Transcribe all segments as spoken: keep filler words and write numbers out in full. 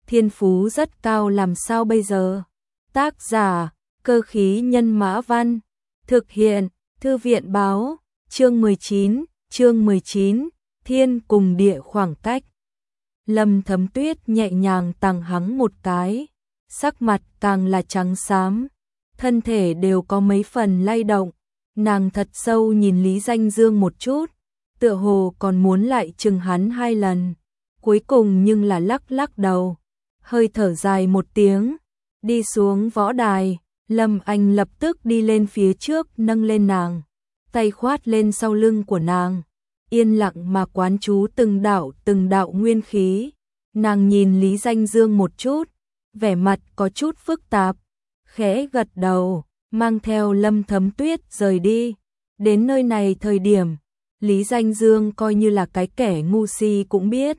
thiên phú rất cao làm sao bây giờ? Tác giả, Cơ khí nhân mã văn, thực hiện, Thư viện báo, chương mười chín, chương mười chín, thiên cùng địa khoảng cách. Lâm Thấm Tuyết nhẹ nhàng tằng hắng một cái, sắc mặt càng là trắng xám, thân thể đều có mấy phần lay động, nàng thật sâu nhìn Lý Danh Dương một chút, tựa hồ còn muốn lại chừng hắn hai lần, cuối cùng nhưng là lắc lắc đầu, hơi thở dài một tiếng, đi xuống võ đài. Lâm Anh lập tức đi lên phía trước nâng lên nàng, tay khoát lên sau lưng của nàng, yên lặng mà quán chú từng đạo từng đạo nguyên khí. Nàng nhìn Lý Danh Dương một chút, vẻ mặt có chút phức tạp, khẽ gật đầu, mang theo Lâm Thấm Tuyết rời đi. Đến nơi này thời điểm, Lý Danh Dương coi như là cái kẻ ngu si cũng biết.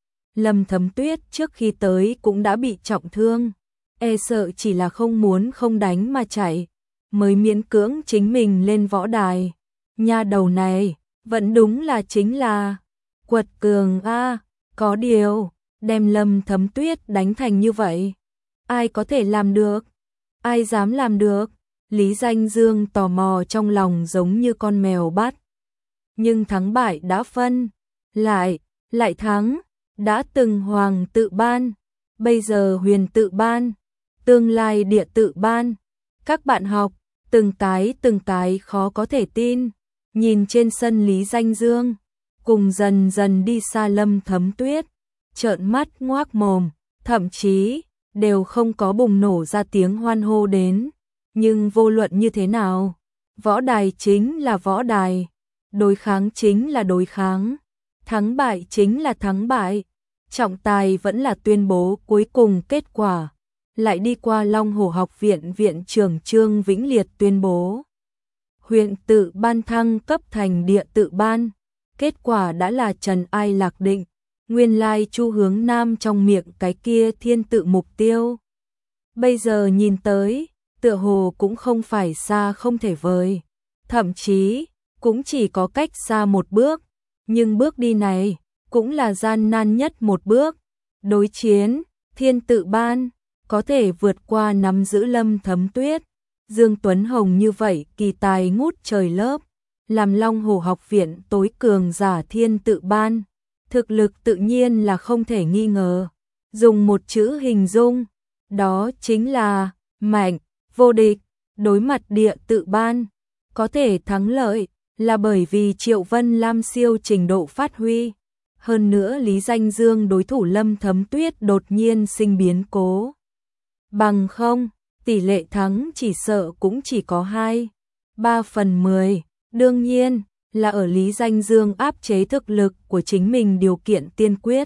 Lâm Thấm Tuyết trước khi tới cũng đã bị trọng thương, e sợ chỉ là không muốn không đánh mà chạy, mới miễn cưỡng chính mình lên võ đài. Nha đầu này, vẫn đúng là chính là quật cường a, có điều, đem Lâm Thấm Tuyết đánh thành như vậy, ai có thể làm được? Ai dám làm được? Lý Danh Dương tò mò trong lòng giống như con mèo bắt. Nhưng thắng bại đã phân, lại, lại thắng, đã từng hoàng tự ban, bây giờ huyền tự ban, tương lai địa tự ban. Các bạn học, từng cái từng cái khó có thể tin, nhìn trên sân Lý Danh Dương, cùng dần dần đi xa Lâm Thấm Tuyết, trợn mắt ngoác mồm, thậm chí đều không có bùng nổ ra tiếng hoan hô đến. Nhưng vô luận như thế nào, võ đài chính là võ đài, đối kháng chính là đối kháng, thắng bại chính là thắng bại, trọng tài vẫn là tuyên bố cuối cùng kết quả. Lại đi qua Long Hổ học viện viện trưởng Trương Vĩnh Liệt tuyên bố huyện tự ban thăng cấp thành địa tự ban, kết quả đã là Trần Ai Lạc định, nguyên lai Chu Hướng Nam trong miệng cái kia thiên tự mục tiêu. Bây giờ nhìn tới, tựa hồ cũng không phải xa không thể vời, thậm chí cũng chỉ có cách xa một bước, nhưng bước đi này cũng là gian nan nhất một bước. Đối chiến thiên tự ban, có thể vượt qua nắm giữ Lâm Thấm Tuyết, Dương Tuấn Hồng như vậy kỳ tài ngút trời lớp, làm Long Hổ học viện tối cường giả thiên tự ban, thực lực tự nhiên là không thể nghi ngờ. Dùng một chữ hình dung, đó chính là mạnh, vô địch. Đối mặt địa tự ban, có thể thắng lợi là bởi vì Triệu Vân Lam siêu trình độ phát huy. Hơn nữa Lý Danh Dương đối thủ Lâm Thấm Tuyết đột nhiên sinh biến cố. Bằng không, tỷ lệ thắng chỉ sợ cũng chỉ có hai, ba phần mười, đương nhiên là ở Lý Danh Dương áp chế thực lực của chính mình điều kiện tiên quyết.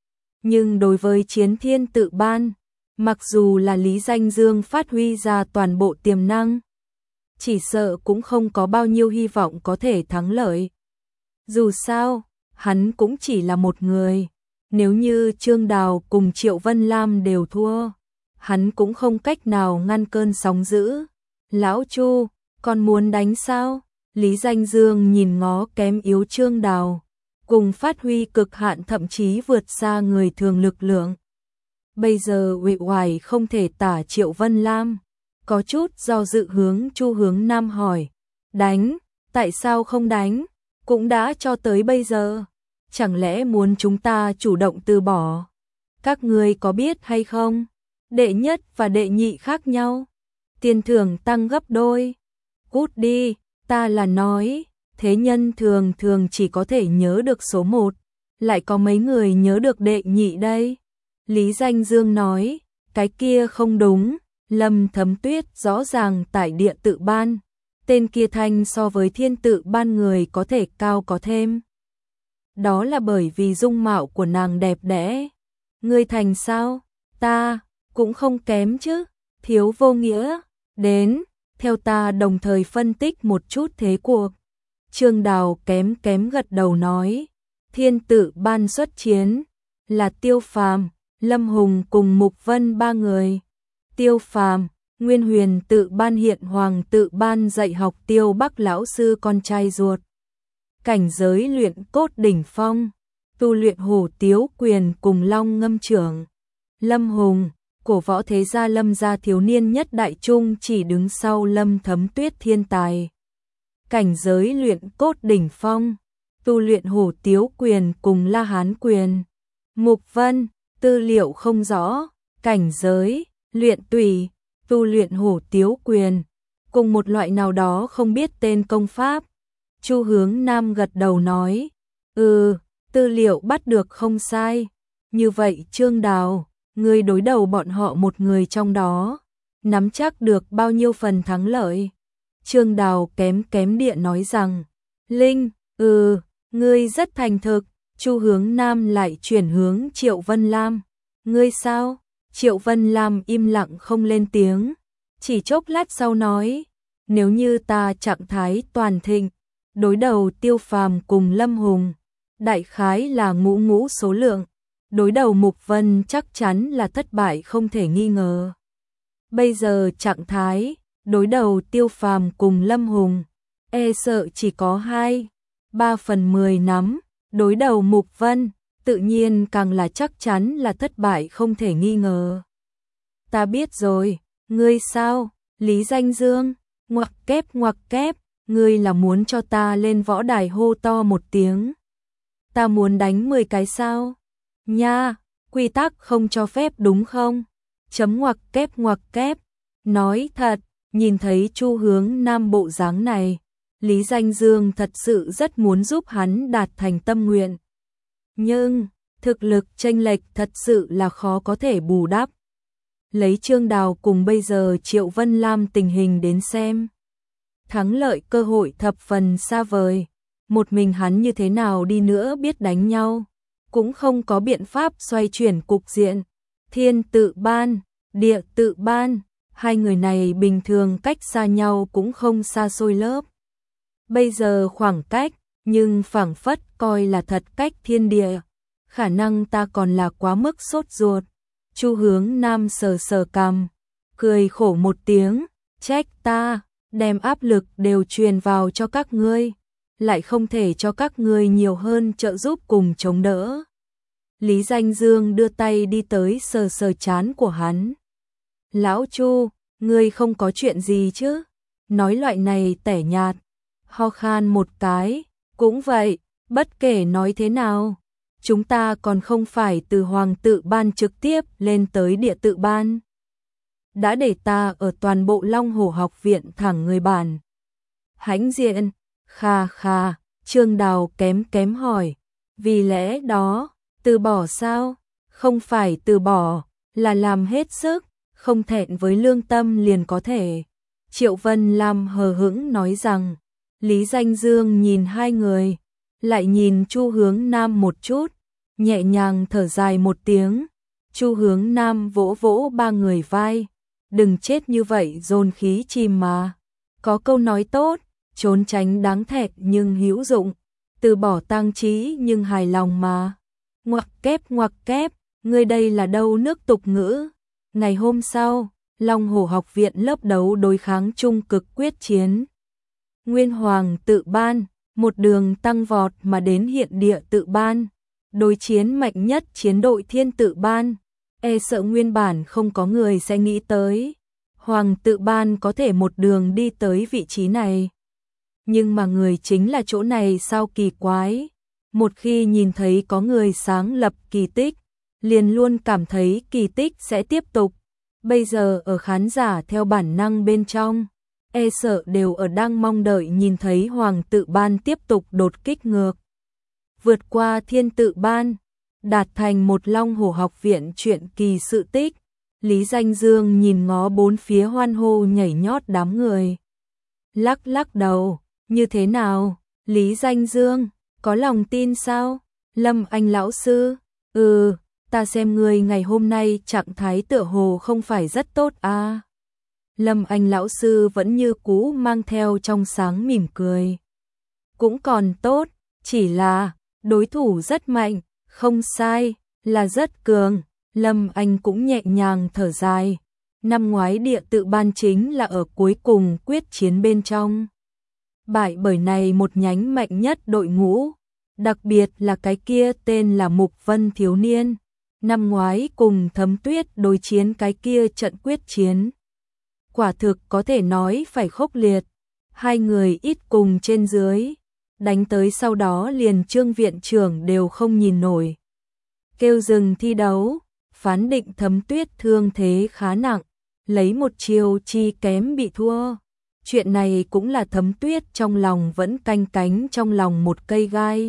Nhưng đối với chiến thiên tự ban, mặc dù là Lý Danh Dương phát huy ra toàn bộ tiềm năng, chỉ sợ cũng không có bao nhiêu hy vọng có thể thắng lợi. Dù sao, hắn cũng chỉ là một người, nếu như Trương Đào cùng Triệu Vân Lam đều thua, hắn cũng không cách nào ngăn cơn sóng dữ. Lão Chu, còn muốn đánh sao? Lý Danh Dương nhìn ngó kém yếu Trương Đào, cùng phát huy cực hạn thậm chí vượt xa người thường lực lượng. Bây giờ uể oải không thể tả Triệu Vân Lam, có chút do dự hướng Chu Hướng Nam hỏi, đánh, tại sao không đánh? Cũng đã cho tới bây giờ, chẳng lẽ muốn chúng ta chủ động từ bỏ? Các ngươi có biết hay không? Đệ nhất và đệ nhị khác nhau, tiền thưởng tăng gấp đôi. Cút đi, ta là nói, thế nhân thường thường chỉ có thể nhớ được số một, lại có mấy người nhớ được đệ nhị đây? Lý Danh Dương nói, cái kia không đúng, Lâm Thấm Tuyết rõ ràng tại địa tự ban, tên kia thanh so với thiên tự ban người có thể cao có thêm. Đó là bởi vì dung mạo của nàng đẹp đẽ. Ngươi thành sao? Ta cũng không kém chứ, thiếu vô nghĩa. Đến, theo ta đồng thời phân tích một chút thế cuộc. Trương Đào kém kém gật đầu nói, thiên tự ban xuất chiến là Tiêu Phàm, Lâm Hùng cùng Mục Vân ba người. Tiêu Phàm, Nguyên Huyền tự ban hiện hoàng tự ban dạy học Tiêu Bắc lão sư con trai ruột. Cảnh giới luyện cốt đỉnh phong, tu luyện hổ tiếu quyền cùng long ngâm trưởng. Lâm Hùng, của võ thế gia Lâm gia thiếu niên nhất đại trung chỉ đứng sau Lâm Thấm Tuyết thiên tài. Cảnh giới luyện cốt đỉnh phong, tu luyện hổ tiếu quyền cùng La Hán quyền. Mục Vân, tư liệu không rõ, cảnh giới, luyện tùy, tu luyện hổ tiếu quyền, cùng một loại nào đó không biết tên công pháp. Chu Hướng Nam gật đầu nói, ừ, tư liệu bắt được không sai. Như vậy Trương Đào, ngươi đối đầu bọn họ một người trong đó, nắm chắc được bao nhiêu phần thắng lợi? Trương Đào kém kém địa nói rằng, Linh, ừ, ngươi rất thành thực. Chu Hướng Nam lại chuyển hướng Triệu Vân Lam, ngươi sao? Triệu Vân Lam im lặng không lên tiếng, chỉ chốc lát sau nói, nếu như ta trạng thái toàn thịnh, đối đầu Tiêu Phàm cùng Lâm Hùng, đại khái là ngũ ngũ số lượng, đối đầu Mục Vân chắc chắn là thất bại không thể nghi ngờ. Bây giờ trạng thái, đối đầu Tiêu Phàm cùng Lâm Hùng, e sợ chỉ có hai, ba phần mười nắm, đối đầu Mục Vân, tự nhiên càng là chắc chắn là thất bại không thể nghi ngờ. Ta biết rồi, ngươi sao? Lý Danh Dương, ngoặc kép ngoặc kép, ngươi là muốn cho ta lên võ đài hô to một tiếng. Ta muốn đánh mười cái sao? Nha, quy tắc không cho phép đúng không? Chấm ngoặc kép ngoặc kép, nói thật, nhìn thấy Chu Hướng Nam bộ dáng này, Lý Danh Dương thật sự rất muốn giúp hắn đạt thành tâm nguyện. Nhưng, thực lực chênh lệch thật sự là khó có thể bù đắp. Lấy Trương Đào cùng bây giờ Triệu Vân Lam tình hình đến xem, thắng lợi cơ hội thập phần xa vời. Một mình hắn như thế nào đi nữa biết đánh nhau, cũng không có biện pháp xoay chuyển cục diện. Thiên tự ban, địa tự ban, hai người này bình thường cách xa nhau cũng không xa xôi lớp. Bây giờ khoảng cách, nhưng phảng phất coi là thật cách thiên địa. Khả năng ta còn là quá mức sốt ruột. Chu Hướng Nam sờ sờ cằm, cười khổ một tiếng, trách ta, đem áp lực đều truyền vào cho các ngươi, lại không thể cho các ngươi nhiều hơn trợ giúp cùng chống đỡ. Lý Danh Dương đưa tay đi tới sờ sờ trán của hắn. Lão Chu, ngươi không có chuyện gì chứ? Nói loại này tẻ nhạt, ho khan một cái, cũng vậy, bất kể nói thế nào, chúng ta còn không phải từ Hoàng tự ban trực tiếp lên tới địa tự ban. Đã để ta ở toàn bộ Long Hổ học viện thẳng người bản. Hãnh diện, kha kha, Trương Đào kém kém hỏi, vì lẽ đó, từ bỏ sao? Không phải từ bỏ, là làm hết sức, không thẹn với lương tâm liền có thể. Triệu Vân Lam hờ hững nói rằng, Lý Danh Dương nhìn hai người, lại nhìn Chu Hướng Nam một chút, nhẹ nhàng thở dài một tiếng. Chu Hướng Nam vỗ vỗ ba người vai, đừng chết như vậy dồn khí chìm mà. Có câu nói tốt, trốn tránh đáng thẹt nhưng hữu dụng, từ bỏ tang trí nhưng hài lòng mà. Ngoặc kép ngoặc kép, ngươi đây là đâu nước tục ngữ. Ngày hôm sau, Long Hổ học viện lớp đấu đối kháng trung cực quyết chiến. Nguyên Hoàng tự ban, một đường tăng vọt mà đến hiện địa tự ban. Đối chiến mạnh nhất chiến đội thiên tự ban. E sợ nguyên bản không có người sẽ nghĩ tới. Hoàng tự ban có thể một đường đi tới vị trí này. Nhưng mà người chính là chỗ này sao kỳ quái. Một khi nhìn thấy có người sáng lập kỳ tích, liền luôn cảm thấy kỳ tích sẽ tiếp tục. Bây giờ ở khán giả theo bản năng bên trong, e sợ đều ở đang mong đợi nhìn thấy Hoàng tự ban tiếp tục đột kích ngược. Vượt qua thiên tự ban, đạt thành một Long Hổ học viện chuyện kỳ sự tích. Lý Danh Dương nhìn ngó bốn phía hoan hô nhảy nhót đám người. Lắc lắc đầu, như thế nào? Lý Danh Dương, có lòng tin sao? Lâm Anh lão sư, ừ, ta xem người ngày hôm nay trạng thái tựa hồ không phải rất tốt à. Lâm Anh lão sư vẫn như cũ mang theo trong sáng mỉm cười. Cũng còn tốt, chỉ là đối thủ rất mạnh, không sai, là rất cường. Lâm Anh cũng nhẹ nhàng thở dài. Năm ngoái địa tự ban chính là ở cuối cùng quyết chiến bên trong. Bại bởi này một nhánh mạnh nhất đội ngũ, đặc biệt là cái kia tên là Mục Vân thiếu niên, năm ngoái cùng Thấm Tuyết đối chiến cái kia trận quyết chiến. Quả thực có thể nói phải khốc liệt, hai người ít cùng trên dưới, đánh tới sau đó liền Trương viện trưởng đều không nhìn nổi. Kêu dừng thi đấu, phán định Thấm Tuyết thương thế khá nặng, lấy một chiều chi kém bị thua. Chuyện này cũng là Thấm Tuyết trong lòng vẫn canh cánh trong lòng một cây gai.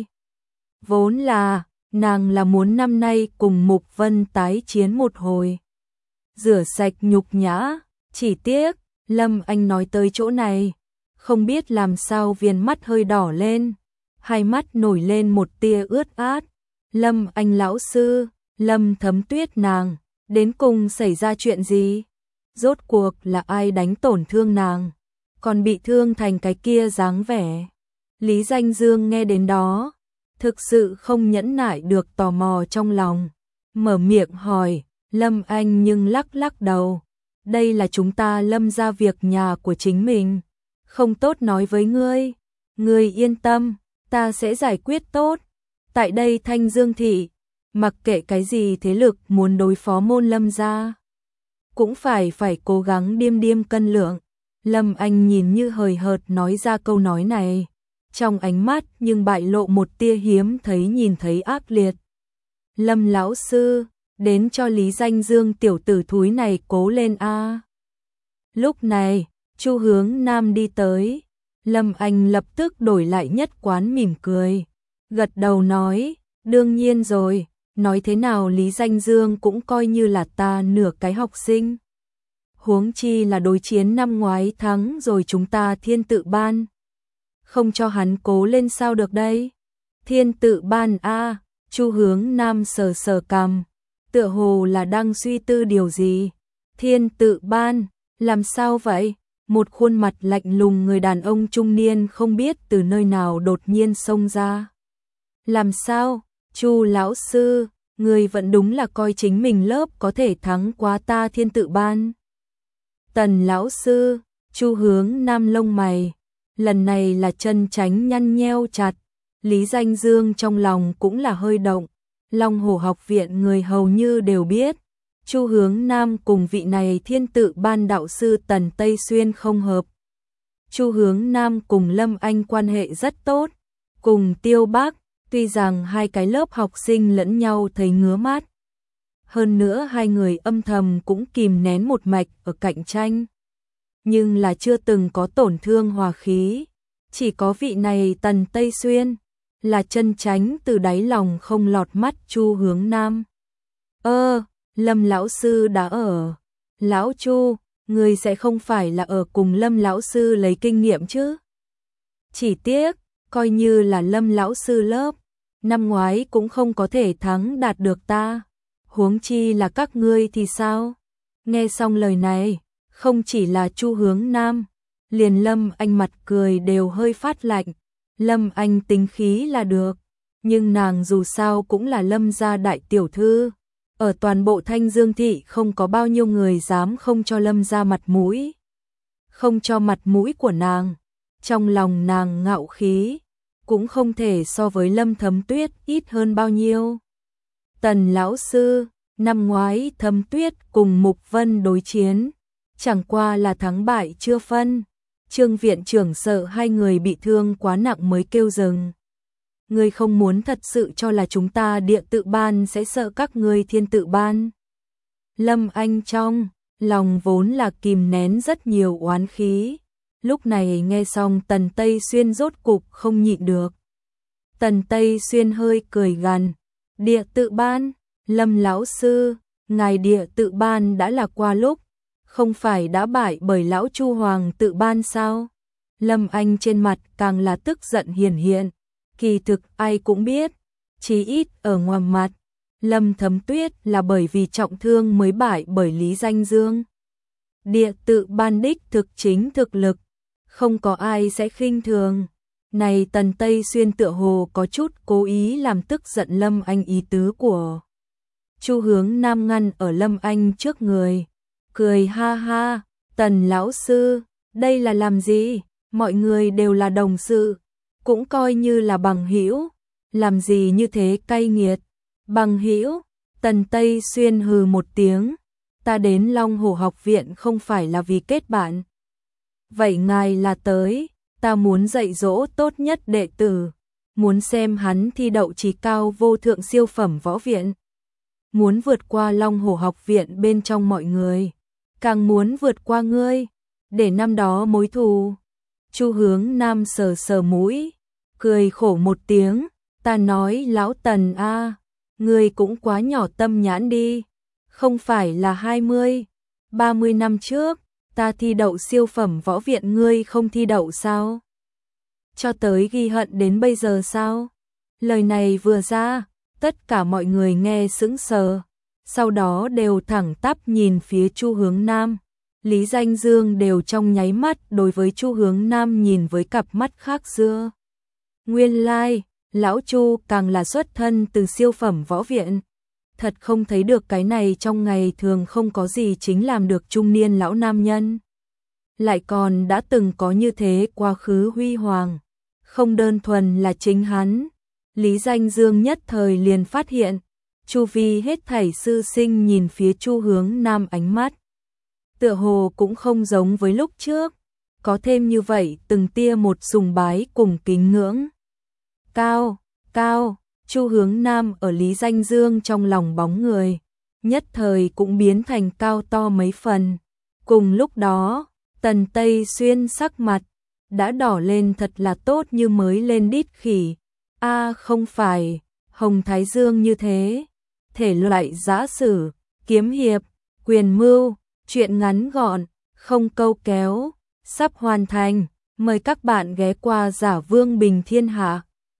Vốn là, nàng là muốn năm nay cùng Mục Vân tái chiến một hồi. Rửa sạch nhục nhã, chỉ tiếc, Lâm Anh nói tới chỗ này, không biết làm sao viền mắt hơi đỏ lên, hai mắt nổi lên một tia ướt át. Lâm Anh lão sư, Lâm Thấm Tuyết nàng, đến cùng xảy ra chuyện gì? Rốt cuộc là ai đánh tổn thương nàng? Còn bị thương thành cái kia dáng vẻ. Lý Danh Dương nghe đến đó, thực sự không nhẫn nại được tò mò trong lòng, mở miệng hỏi, Lâm Anh nhưng lắc lắc đầu, đây là chúng ta Lâm gia việc nhà của chính mình, không tốt nói với ngươi, ngươi yên tâm, ta sẽ giải quyết tốt. Tại đây Thanh Dương thị, mặc kệ cái gì thế lực muốn đối phó môn Lâm gia, cũng phải phải cố gắng điềm điềm cân lượng. Lâm Anh nhìn như hời hợt nói ra câu nói này, trong ánh mắt nhưng bại lộ một tia hiếm thấy nhìn thấy ác liệt. Lâm lão sư, đến cho Lý Danh Dương tiểu tử thúi này cố lên a. Lúc này, Chu Hướng Nam đi tới, Lâm Anh lập tức đổi lại nhất quán mỉm cười, gật đầu nói, đương nhiên rồi, nói thế nào Lý Danh Dương cũng coi như là ta nửa cái học sinh. Huống chi là đối chiến năm ngoái thắng rồi chúng ta Thiên Tự Ban. Không cho hắn cố lên sao được đây? Thiên Tự Ban a, Chu Hướng Nam sờ sờ cằm, tựa hồ là đang suy tư điều gì. Thiên Tự Ban, làm sao vậy? Một khuôn mặt lạnh lùng người đàn ông trung niên không biết từ nơi nào đột nhiên xông ra. Làm sao? Chu lão sư, người vẫn đúng là coi chính mình lớp có thể thắng quá ta Thiên Tự Ban. Tần lão sư, Chu Hướng Nam lông mày, lần này là chân tránh nhăn nheo chặt. Lý Danh Dương trong lòng cũng là hơi động. Long Hồ học viện người hầu như đều biết, Chu Hướng Nam cùng vị này Thiên Tự Ban đạo sư Tần Tây Xuyên không hợp. Chu Hướng Nam cùng Lâm Anh quan hệ rất tốt, cùng Tiêu Bác, tuy rằng hai cái lớp học sinh lẫn nhau thấy ngứa mắt. Hơn nữa hai người âm thầm cũng kìm nén một mạch ở cạnh tranh. Nhưng là chưa từng có tổn thương hòa khí. Chỉ có vị này Tần Tây Xuyên, là chân tránh từ đáy lòng không lọt mắt Chu Hướng Nam. Ơ, Lâm lão sư đã ở. Lão Chu, người sẽ không phải là ở cùng Lâm lão sư lấy kinh nghiệm chứ? Chỉ tiếc, coi như là Lâm lão sư lớp, năm ngoái cũng không có thể thắng đạt được ta. Huống chi là các ngươi thì sao? Nghe xong lời này, không chỉ là Chu Hướng Nam, liền Lâm Anh mặt cười đều hơi phát lạnh. Lâm Anh tính khí là được, nhưng nàng dù sao cũng là Lâm gia đại tiểu thư. Ở toàn bộ Thanh Dương thị không có bao nhiêu người dám không cho Lâm gia mặt mũi. Không cho mặt mũi của nàng, trong lòng nàng ngạo khí, cũng không thể so với Lâm Thấm Tuyết ít hơn bao nhiêu. Tần lão sư, năm ngoái Thấm Tuyết cùng Mục Vân đối chiến, chẳng qua là thắng bại chưa phân. Trương viện trưởng sợ hai người bị thương quá nặng mới kêu dừng. Ngươi không muốn thật sự cho là chúng ta Địa Tự Ban sẽ sợ các ngươi Thiên Tự Ban. Lâm Anh trong lòng vốn là kìm nén rất nhiều oán khí, lúc này nghe xong Tần Tây Xuyên rốt cục không nhịn được. Tần Tây Xuyên hơi cười gằn, Địa Tự Ban, Lâm lão sư, ngài Địa Tự Ban đã là qua lúc, không phải đã bại bởi lão Chu Hoàng Tự Ban sao? Lâm Anh trên mặt càng là tức giận hiển hiện, kỳ thực ai cũng biết, chí ít ở ngoài mặt, Lâm Thấm Tuyết là bởi vì trọng thương mới bại bởi Lý Danh Dương. Địa Tự Ban đích thực chính thực lực, không có ai sẽ khinh thường. Này Tần Tây Xuyên tựa hồ có chút cố ý làm tức giận Lâm Anh ý tứ của Chu Hướng Nam ngăn ở Lâm Anh trước người, cười ha ha, Tần lão sư, đây là làm gì? Mọi người đều là đồng sự, cũng coi như là bằng hữu, làm gì như thế cay nghiệt. Bằng hữu, Tần Tây Xuyên hừ một tiếng, ta đến Long Hổ học viện không phải là vì kết bạn. Vậy ngài là tới, ta muốn dạy dỗ tốt nhất đệ tử, muốn xem hắn thi đậu trí cao vô thượng siêu phẩm võ viện. Muốn vượt qua Long Hổ học viện bên trong mọi người, càng muốn vượt qua ngươi, để năm đó mối thù. Chu Hướng Nam sờ sờ mũi, cười khổ một tiếng, ta nói lão Tần a, ngươi cũng quá nhỏ tâm nhãn đi, không phải là hai mươi, ba mươi năm trước, ta thi đậu siêu phẩm võ viện ngươi không thi đậu sao? Cho tới ghi hận đến bây giờ sao? Lời này vừa ra, tất cả mọi người nghe sững sờ, sau đó đều thẳng tắp nhìn phía Chu Hướng Nam. Lý Danh Dương đều trong nháy mắt đối với Chu Hướng Nam nhìn với cặp mắt khác xưa. Nguyên lai, like, lão Chu càng là xuất thân từ siêu phẩm võ viện. Thật không thấy được cái này trong ngày thường không có gì chính làm được trung niên lão nam nhân. Lại còn đã từng có như thế quá khứ huy hoàng. Không đơn thuần là chính hắn. Lý Danh Dương nhất thời liền phát hiện, chu vi hết thảy sư sinh nhìn phía Chu Hướng Nam ánh mắt. Tựa hồ cũng không giống với lúc trước, có thêm như vậy từng tia một sùng bái cùng kính ngưỡng. Cao, cao, Chu Hướng Nam ở Lý Danh Dương trong lòng bóng người, nhất thời cũng biến thành cao to mấy phần. Cùng lúc đó, Tần Tây Xuyên sắc mặt đã đỏ lên thật là tốt như mới lên đít khỉ. A không phải, Hồng Thái Dương như thế, thể loại giã sử, kiếm hiệp, quyền mưu, chuyện ngắn gọn, không câu kéo, sắp hoàn thành, mời các bạn ghé qua Giả Vương Bình Thiên Hạ.